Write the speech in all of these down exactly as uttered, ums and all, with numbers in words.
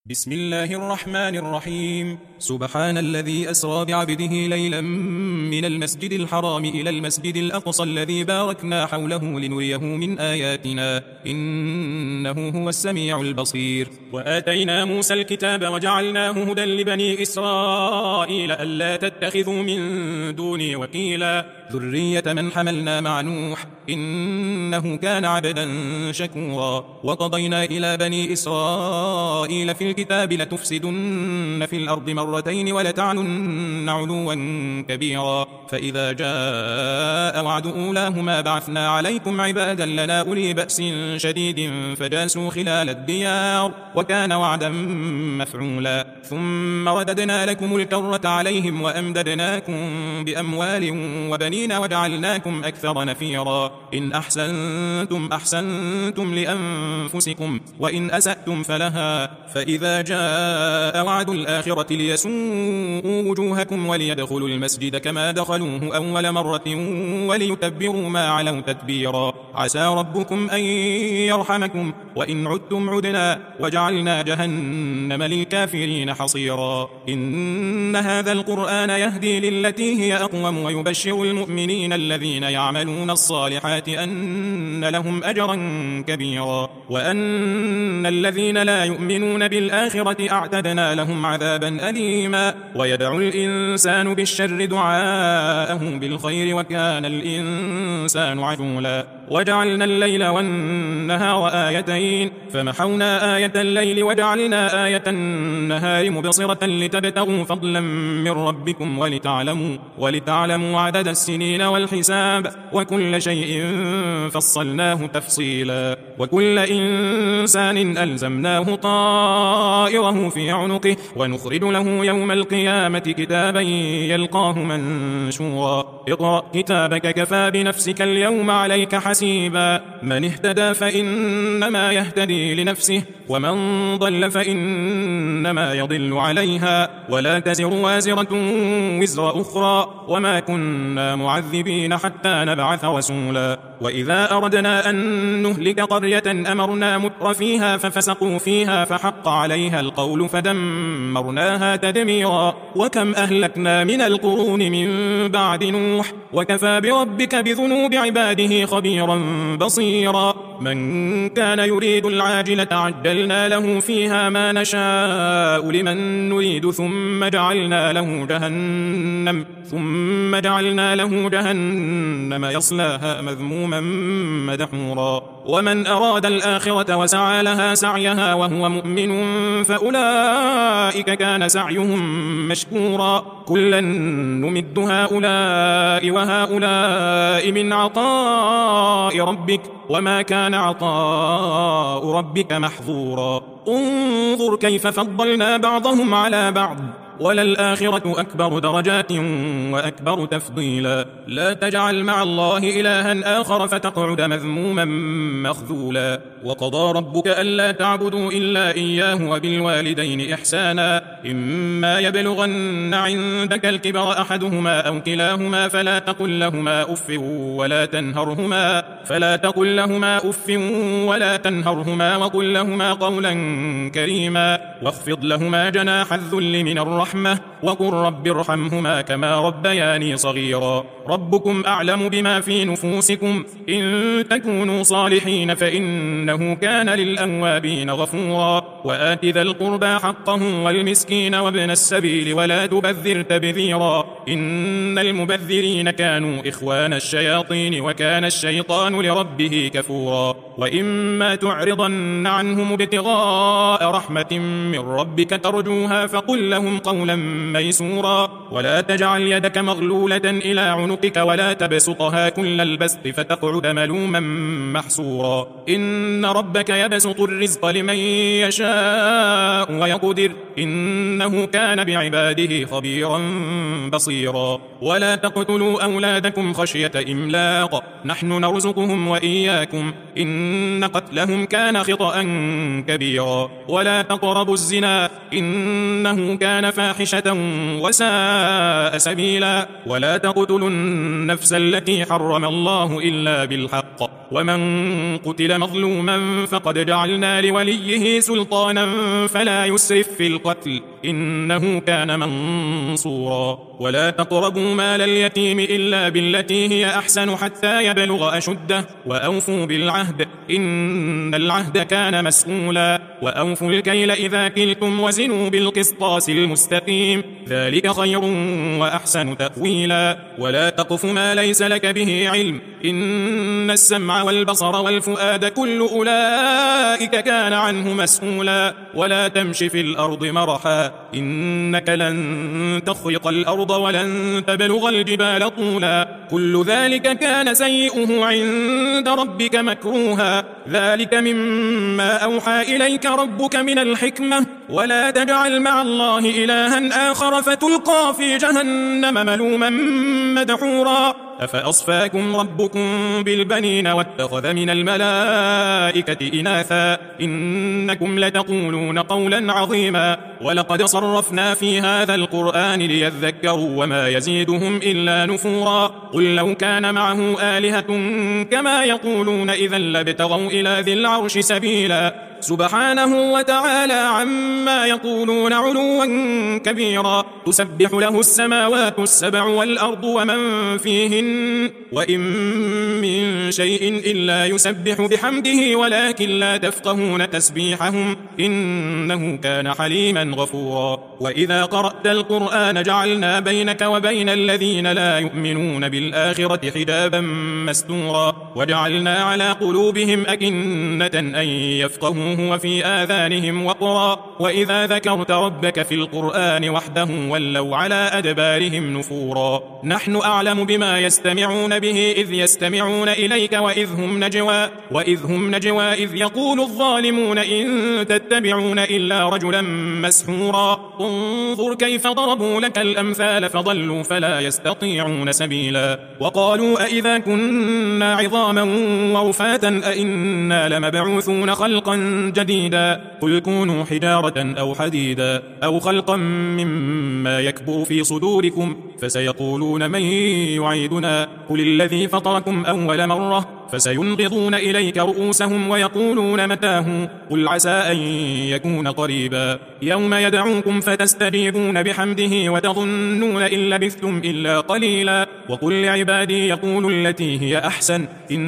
بسم الله الرحمن الرحيم. سبحان الذي أسرى بعبده ليلا من المسجد الحرام إلى المسجد الأقصى الذي باركنا حوله لنريه من آياتنا إنه هو السميع البصير. وآتينا موسى الكتاب وجعلناه هدى لبني إسرائيل ألا تتخذوا من دوني وكيلا ذرية من حملنا مع نوح إنه كان عبدا شكورا. وقضينا إلى بني إسرائيل في الكتاب لتفسدن في الأرض مرتين ولتعلن علوا كبيرا فإذا جاء وعد أولاهما بعثنا عليكم عبادا لنا أولي بأس شديد فجاسوا خلال الديار وكان وعدا مفعولا. ثم رددنا لكم الكرة عليهم وأمددناكم بأموال وبنين وجعلناكم أكثر نفيرا. إن أحسنتم أحسنتم لأنفسكم وإن أسأتم فلها فإذا جاء وعد الآخرة ليسوءوا وجوهكم وليدخلوا المسجد كما دخلوه أول مرة وليتبروا ما علوا تتبيرا. عسى ربكم أن يرحمكم وإن عدتم عدنا وجعلنا جهنم للكافرين حصيرا. إن هذا القرآن يهدي للتي هي أقوم ويبشر المؤمنين الذين يعملون الصالحات أن لهم أجرا كبيرا وأن الذين لا يؤمنون بالآخرة أعتدنا لهم عذابا أليما. ويدعو الإنسان بالشر دعاءه بالخير وكان الإنسان عجولا. وجعلنا الليل والنهار آيتين فمحونا آية الليل وجعلنا آية النهار مبصرة لتبتغوا فضلا من ربكم ولتعلموا, ولتعلموا عدد السنين والحساب وكل شيء فصلناه تفصيلا. وكل إنسان ألزمناه طائره في عنقه ونخرج له يوم القيامة كتابا يلقاه منشورا. اقرأ كتابك كفى بنفسك اليوم عليك حسيبا. من اهتدى فإنما يهتدي لنفسه ومن ضل فإنما يضل عليها ولا تزر وازرة وزر أخرى وما كنا معذبين حتى نبعث رسولا. وإذا أردنا أن نهلك قرية أمرنا متر فيها ففسقوا فيها فحق عليها القول فدمرناها تدميرا. وكم أهلكنا من القرون من بعد نوح وكفى بربك بذنوب عباده خبيرا بصيرا. من كان يريد العاجلة عجلنا له فيها ما نشاء لمن نريد ثم جعلنا له جهنم ثم جعلنا له جهنم يصلاها مذموما مدحورا. ومن أراد الآخرة وسعى لها سعيها وهو مؤمن فأولئك كان سعيهم مشكورا. كلا نمد هؤلاء وهؤلاء من عطاء ربك وما كان عطاء ربك محظورا. انظر كيف فضلنا بعضهم على بعض وللآخرة أكبر درجات وأكبر تفضيلا. لا تجعل مع الله إلها آخر فتقعد مذموما مخذولا. وقضى ربك ألا تعبدوا إلا إياه وبالوالدين إحسانا. إما يبلغن عندك الكبر أحدهما أو كلاهما فلا تقل لهما أف ولا تنهرهما فلا تقل لهما أف ولا تنهرهما وقل لهما قولا كريما واخفض لهما جناح الذل من الرحمة وقل رب ارحمهما كما ربياني صغيرا. ربكم أعلم بما في نفوسكم إن تكونوا صالحين فإنه كان للأوابين غفورا. وآت ذا القربى حقه والمسكين وابن السبيل ولا تبذر تبذيرا إن المبذرين كانوا إخوان الشياطين وكان الشيطان لربه كفورا. وإما تعرضن عنهم ابتغاء رحمة من ربك ترجوها فقل لهم قولا ميسورا. ولا تجعل يدك مغلولة إلى عنقك ولا تبسطها كل البسط فتقعد ملوما محسورا. إن ربك يبسط الرزق لمن يشاء ويقدر إنه كان بعباده خبيرا بصيرا. ولا تقتلوا أولادكم خشية إملاق نحن نرزقهم وإياكم إن قتلهم كان خطأ كبيرا. ولا تقربوا الزنا إنه كان فاحشة وساء سبيلا. ولا تقتلوا النفس التي حرم الله إلا بالحق ومن قتل مظلوما فقد جعلنا لوليه سلطانا فلا يسرف في القتل إنه كان منصورا ولا تقربوا مال اليتيم إلا بالتي هي أحسن حتى يبلغ أشده وأوفوا بالعهد إن العهد كان مسؤولا وأوفوا الكيل إذا كلتم وزنوا بالقسطاس المستقيم ذلك خير وأحسن تأويلا ولا تقف ما ليس لك به علم إن السمع والبصر والفؤاد كل أولئك كان عنه مسؤولا ولا تمش في الأرض مرحا إنك لن تخرق الأرض ولن تبلغ الجبال طولا كل ذلك كان سيئه عند ربك مكروها ذلك مما أوحى إليك ربك من الحكمة ولا تجعل مع الله إلها آخر فتلقى في جهنم ملوما مدحورا أفأصفاكم ربكم بالبنين واتخذ من الملائكة إناثا إنكم لتقولون قولا عظيما ولقد صرفنا في هذا القرآن ليذكروا وما يزيدهم إلا نفورا قل لو كان معه آلهة كما يقولون إذا لابتغوا إلى ذي العرش سبيلا سبحانه وتعالى عما يقولون علوا كبيرا تسبح له السماوات السبع والأرض ومن فيهن وإن من شيء إلا يسبح بحمده ولكن لا تفقهون تسبيحهم إنه كان حليما غفورا وإذا قرأت القرآن جعلنا بينك وبين الذين لا يؤمنون بالآخرة حجابا مستورا وجعلنا على قلوبهم أكنة أن يفقهوه وفي آذانهم وقرا وإذا ذكرت ربك في القرآن وحده ولوا على أدبارهم نفورا نحن أعلم بما يستمعون به إذ يستمعون إليك وإذ هم نجوى وإذ هم نجوى إذ يقول الظالمون إن تتبعون إلا رجلا مسحورا انظر كيف ضربوا لك الأمثال فضلوا فلا يستطيعون سبيلا وقالوا أئذا كنا عظاما ورفاتا أئنا لمبعوثون خلقا جديدا قل كونوا حجارة أو حديدا أو خلقا مما يكبر في صدوركم فسيقولون من يعيدنا قل الذي فطركم أول مرة فسينغضون إليك رؤوسهم ويقولون متاه قل عسى أن يكون قريبا يوم يدعوكم فتستجيبون بحمده وتظنون إن لبثتم إلا قليلا وقل لعبادي يقولوا التي هي أحسن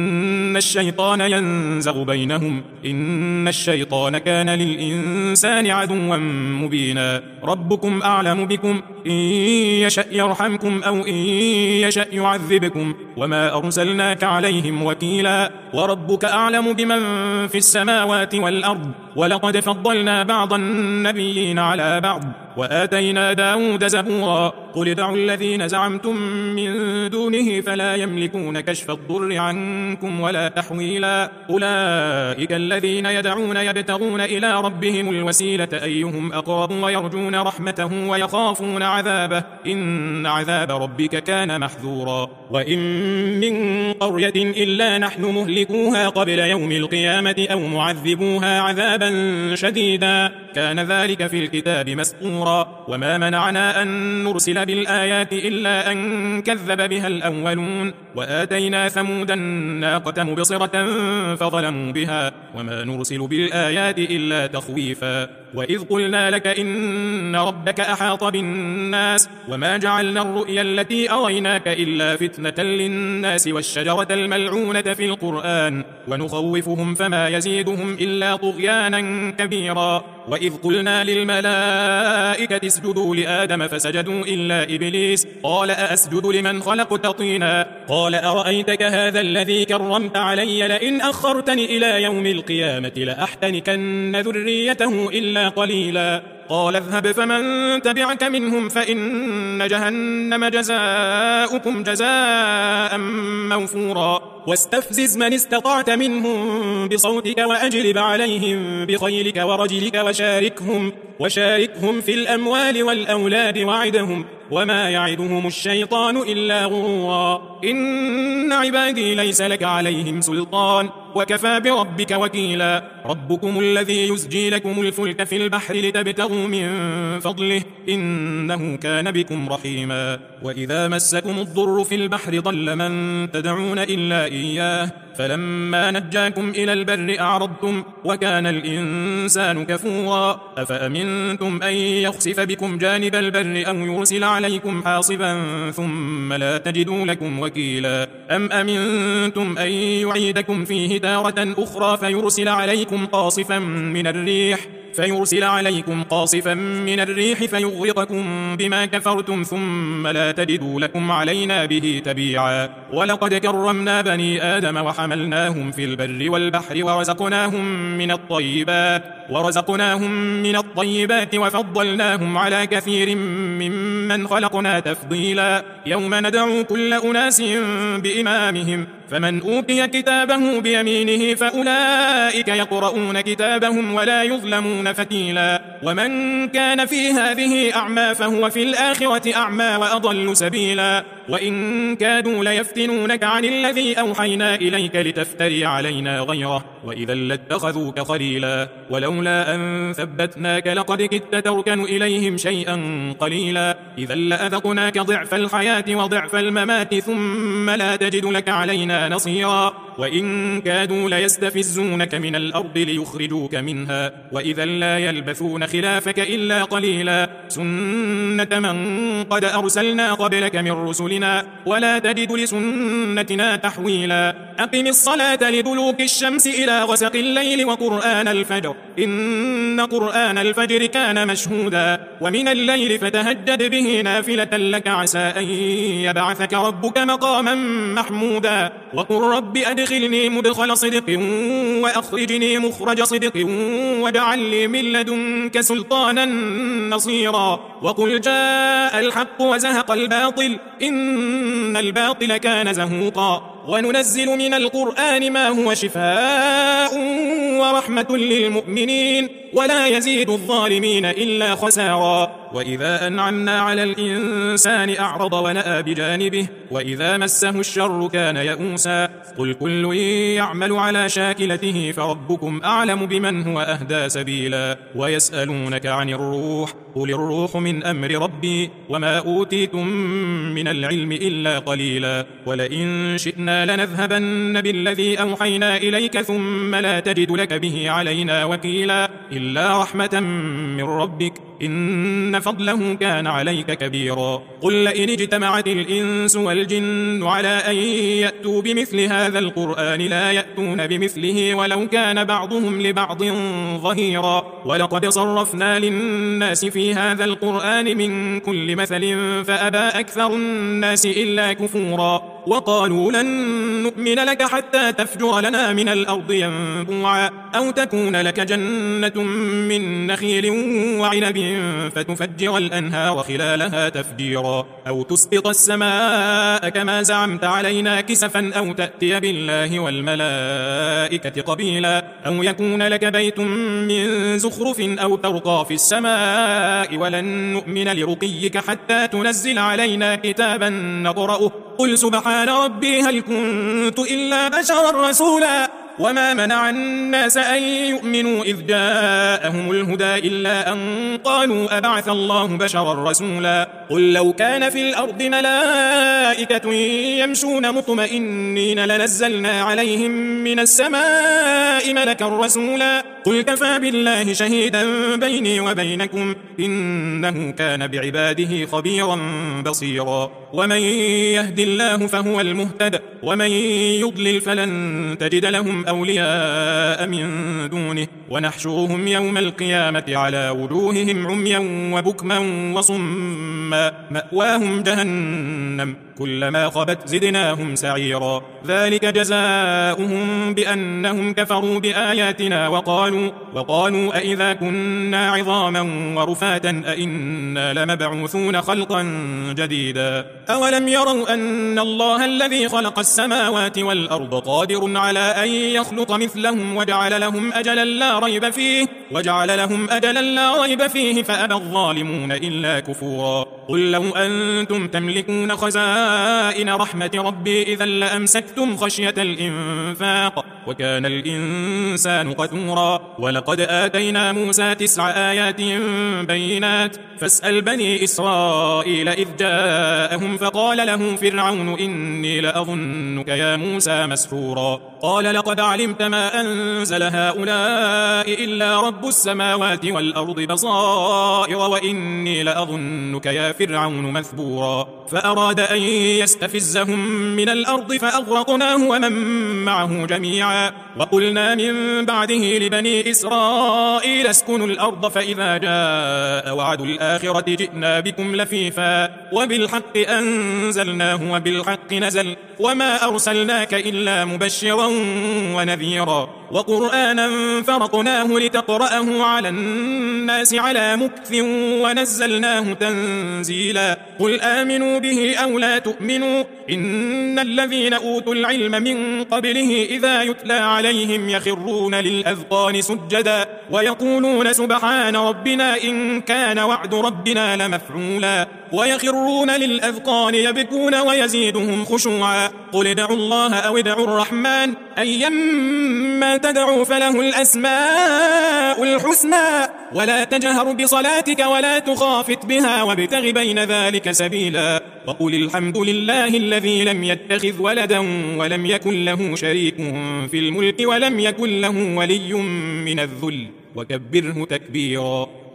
إن الشيطان ينزغ بينهم إن الشيطان كان للإنسان عدوا مبينا ربكم أعلم بكم إن يشأ يرحمكم أو إن يشأ يعذبكم وما أرسلناك عليهم وكيلا وربك أعلم بمن في السماوات والأرض ولقد فضلنا بعض النبيين على بعض وآتينا داود زبورا قل ادعوا الذين زعمتم من دونه فلا يملكون كشف الضر عنكم ولا تحويلا أولئك الذين يدعون يبتغون إلى ربهم الوسيلة أيهم أقرب ويرجون رحمته ويخافون عذابه إن عذاب ربك كان محذورا وإن من قرية إلا نحن مهلكوها قبل يوم القيامة أو معذبوها عذابا شديدا كان ذلك في الكتاب مسطورا وما منعنا أن نرسل بالآيات إلا أن كذب بها الأولون وآتينا ثمود الناقة مبصرة فظلموا بها وما نرسل بالآيات إلا تخويفا وإذ قلنا لك إن ربك أحاط بالناس وما جعلنا الرؤيا التي أريناك إلا فتنة للناس والشجرة الملعونة في القرآن ونخوفهم فما يزيدهم إلا طغيانا كبيرا وإذ قلنا للملائكة اسجدوا لآدم فسجدوا إلا إبليس قال أأسجد لمن خلقت طينا قال أرأيتك هذا الذي كرمت علي لئن أخرتني إلى يوم القيامة لأحتنكن ذريته إلا قليلا قال اذهب فمن تبعك منهم فإن جهنم جزاؤكم جزاء موفورا واستفزز من استطعت منهم بصوتك وأجلب عليهم بخيلك ورجلك وشاركهم, وشاركهم في الأموال والأولاد وعدهم وما يعدهم الشيطان إلا غرورا إن عبادي ليس لك عليهم سلطان وكفى بربك وكيلا ربكم الذي يزجي لكم الفلك في البحر لتبتغوا لتبتغوا من فضله إنه كان بكم رحيما. وإذا مسكم الضر في البحر ضل من تدعون إلا إياه فلما نجاكم إلى البر أعرضتم وكان الإنسان كفورا. أفأمنتم أن يخسف بكم جانب البر أو يرسل عليكم حاصبا ثم لا تجدوا لكم وكيلا. أم أمنتم أن يعيدكم فيه تارة أخرى فيرسل عليكم قاصفا من الريح فيرسل عليكم قاصفا من الريح فيغرقكم بما كفرتم ثم لا تجدوا لكم علينا به تبيعا. ولقد كرمنا بني آدم وحملناهم في البر والبحر ورزقناهم من الطيبات ورزقناهم من الطيبات وفضلناهم على كثير ممن خلقنا تفضيلا. يوم ندعو كل أناس بإمامهم فمن أوتي كتابه بيمينه فأولئك يقرؤون كتابهم ولا يظلمون فتيلا. ومن كان في هذه أعمى فهو في الآخرة أعمى وأضل سبيلا. وإن كادوا ليفتنونك عن الذي أوحينا إليك لتفتري علينا غيره وإذا لاتخذوك خليلا. ولولا أن ثبتناك لقد كدت تركن إليهم شيئا قليلا. إذا لأذقناك ضعف الحياة وضعف الممات ثم لا تجد لك علينا نصيرا. وإن كادوا ليستفزونك من الأرض ليخرجوك منها وإذا لا يلبثون خلافك إلا قليلا. سنة من قد أرسلنا قبلك من رسلنا ولا تجد لسنتنا تحويلا. أقم الصلاة لدلوك الشمس إلى غسق الليل وقرآن الفجر إن قرآن الفجر كان مشهودا. ومن الليل فتهجد به نافلة لك عسى أن يبعثك ربك مقاما محمودا. وقل رب أدخلني مدخل صدق وأخرجني مخرج صدق واجعل لي من لدنك سلطانا نصيرا. وقل جاء الحق وزهق الباطل إن الباطل كان زهوقا. وننزل من القرآن ما هو شفاء ورحمة للمؤمنين ولا يزيد الظالمين إلا خسارا. وإذا أنعمنا على الإنسان أعرض ونأى بجانبه وإذا مسه الشر كان يئوسا. قل كل يعمل على شاكلته فربكم أعلم بمن هو أهدى سبيلا. ويسألونك عن الروح قل الروح من أمر ربي وما أوتيتم من العلم إلا قليلا. ولئن شئنا لنذهبن بالذي أوحينا إليك ثم لا تجد لك به علينا وكيلا إلا رحمة من ربك إن فضله كان عليك كبيرا. قل لئن اجتمعت الإنس والجن على أن يأتوا بمثل هذا القرآن لا يأتون بمثله ولو كان بعضهم لبعض ظهيرا. ولقد صرفنا للناس في هذا القرآن من كل مثل فأبى أكثر الناس إلا كفورا. وقالوا لن نؤمن لك حتى تفجر لنا من الأرض ينبوعا أو تكون لك جنة من نخيل وعنب فتفجر الأنهار خلالها تفجيرا أو تسقط السماء كما زعمت علينا كسفا أو تأتي بالله والملائكة قبيلا أو يكون لك بيت من زخرف أو ترقى في السماء ولن نؤمن لرقيك حتى تنزل علينا كتابا نقرأه قل سبحان ربي هل كنت إلا بشرا رسولا. وما منع الناس أن يؤمنوا إذ جاءهم الهدى إلا أن قالوا أبعث الله بشرا رسولا. قل لو كان في الأرض ملائكة يمشون مطمئنين لنزلنا عليهم من السماء ملكا رسولا. قل كفى بالله شهيدا بيني وبينكم إنه كان بعباده خبيرا بصيرا. ومن يهد الله فهو المهتد ومن يضلل فلن تجد لهم أولياء من دونه ونحشرهم يوم القيامة على وجوههم عميا وبكما وصما مأواهم جهنم كلما خبت زدناهم سعيرا. ذلك جزاؤهم بأنهم كفروا بآياتنا وقالوا وقالوا أئذا كنا عظاما ورفاتا أئنا لمبعوثون خلقا جديدا. أولم يروا أن الله الذي خلق السماوات والأرض قادر على أن يخلق مثلهم وجعل لهم أجلا لا ريب فيه وجعل لهم أجلا لا ريب فيه فأبى الظالمون إلا كفورا قل لو أنتم تملكون خزائن رحمة ربي إذا لأمسكتم خشية الإنفاق وكان الإنسان قتورا ولقد آتينا موسى تسع آيات بينات فاسأل بني إسرائيل إذ جاءهم فقال له فرعون إني لأظنك يا موسى مسحورا قال لقد علمت ما أنزل هؤلاء إلا رب السماوات والأرض بصائر وإني لأظنك يا فرعون مثبورا فأراد أن يستفزهم من الأرض فأغرقناه ومن معه جميعا وقلنا من بعده لبني إسرائيل اسكنوا الأرض فإذا جاء وعد الآخرة جئنا بكم لفيفا وبالحق أنزلناه وبالحق نزل وما أرسلناك إلا مبشرا ونذيرا وقرآنا فرقناه لتقرأه على الناس على مكث ونزلناه تنزيلا قل آمنوا به أو لا تؤمنوا إن الذين أوتوا العلم من قبله إذا يتلى عليهم يخرون للأذقان سجدا ويقولون سبحان ربنا إن كان وعد ربنا لمفعولا ويخرون للأذقان يبكون ويزيدهم خشوعا قل ادعوا الله أو ادعوا الرحمن أيما تدعوا فله الأسماء الحسنى ولا تجهر بصلاتك ولا تخافت بها وابتغ بين ذلك سبيلا وقل الحمد لله الذي لم يتخذ ولدا ولم يكن له شريك في الملك ولم يكن له ولي من الذل وكبره تكبيرا